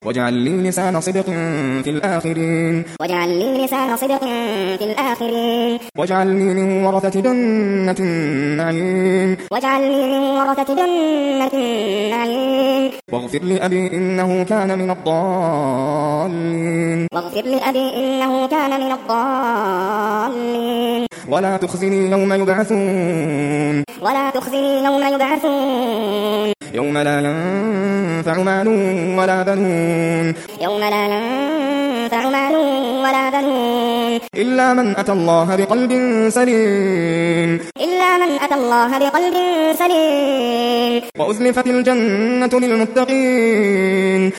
واجعل لي لسان صدق في الآخرين واجعلني من ورثة جنة النعيم واغفر لأبي إنه كان من الضالين ولا تخزني يوم يبعثون يوم لا ينفع مال ولا بنون إلا من أتى الله بقلب سليم وأزلفت الجنة للمتقين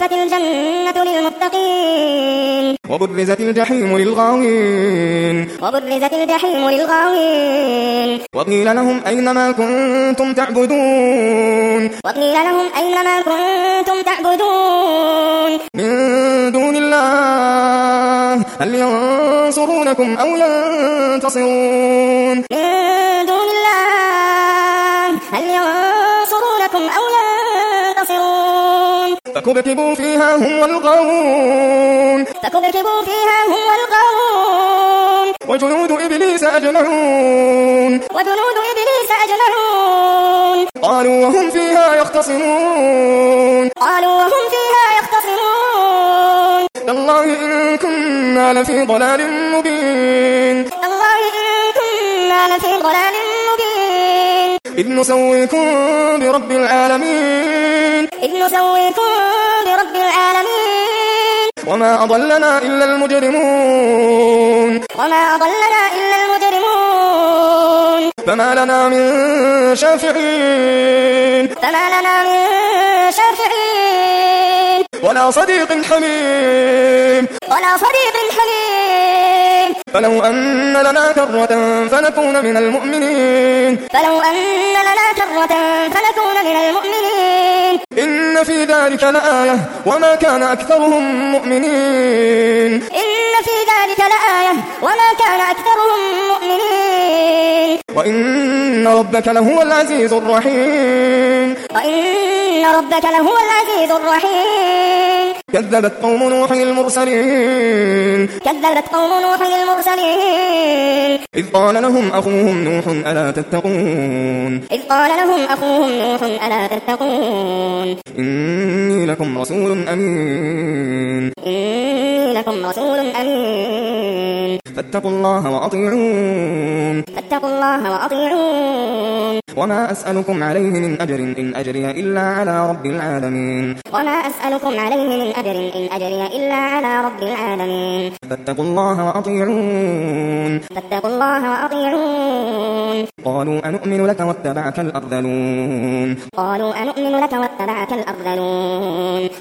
وبرزت الجحيم للغاوين وقيل لهم أين ما كنتم تعبدون من دون الله هل ينصرونكم أو ينتصرون فكبكبوا فيها هم والغاوون وجنود إبليس أجمعون قالوا وهم فيها يختصمون تالله إن كنا لفي ضلال مبين إذ نسويكم برب العالمين وما أضلنا إلا المجرمون فما لنا من شافعين ولا صديق حميم فلو أن لنا كرة فنكون من المؤمنين إن في ذلك لآية وما كان أكثرهم مؤمنين وإن ربك لهو العزيز الرحيم كذبت قوم نوح المرسلين إذ قال لهم أخوهم نوح ألا تتقون إني لكم رسول أمين فاتقوا الله وأطيعون وما أسألكم عليه من أجر إن أجري إلا على رب العالمين فاتقوا الله وأطيعون قالوا أنؤمن لك واتبعك الأرذلون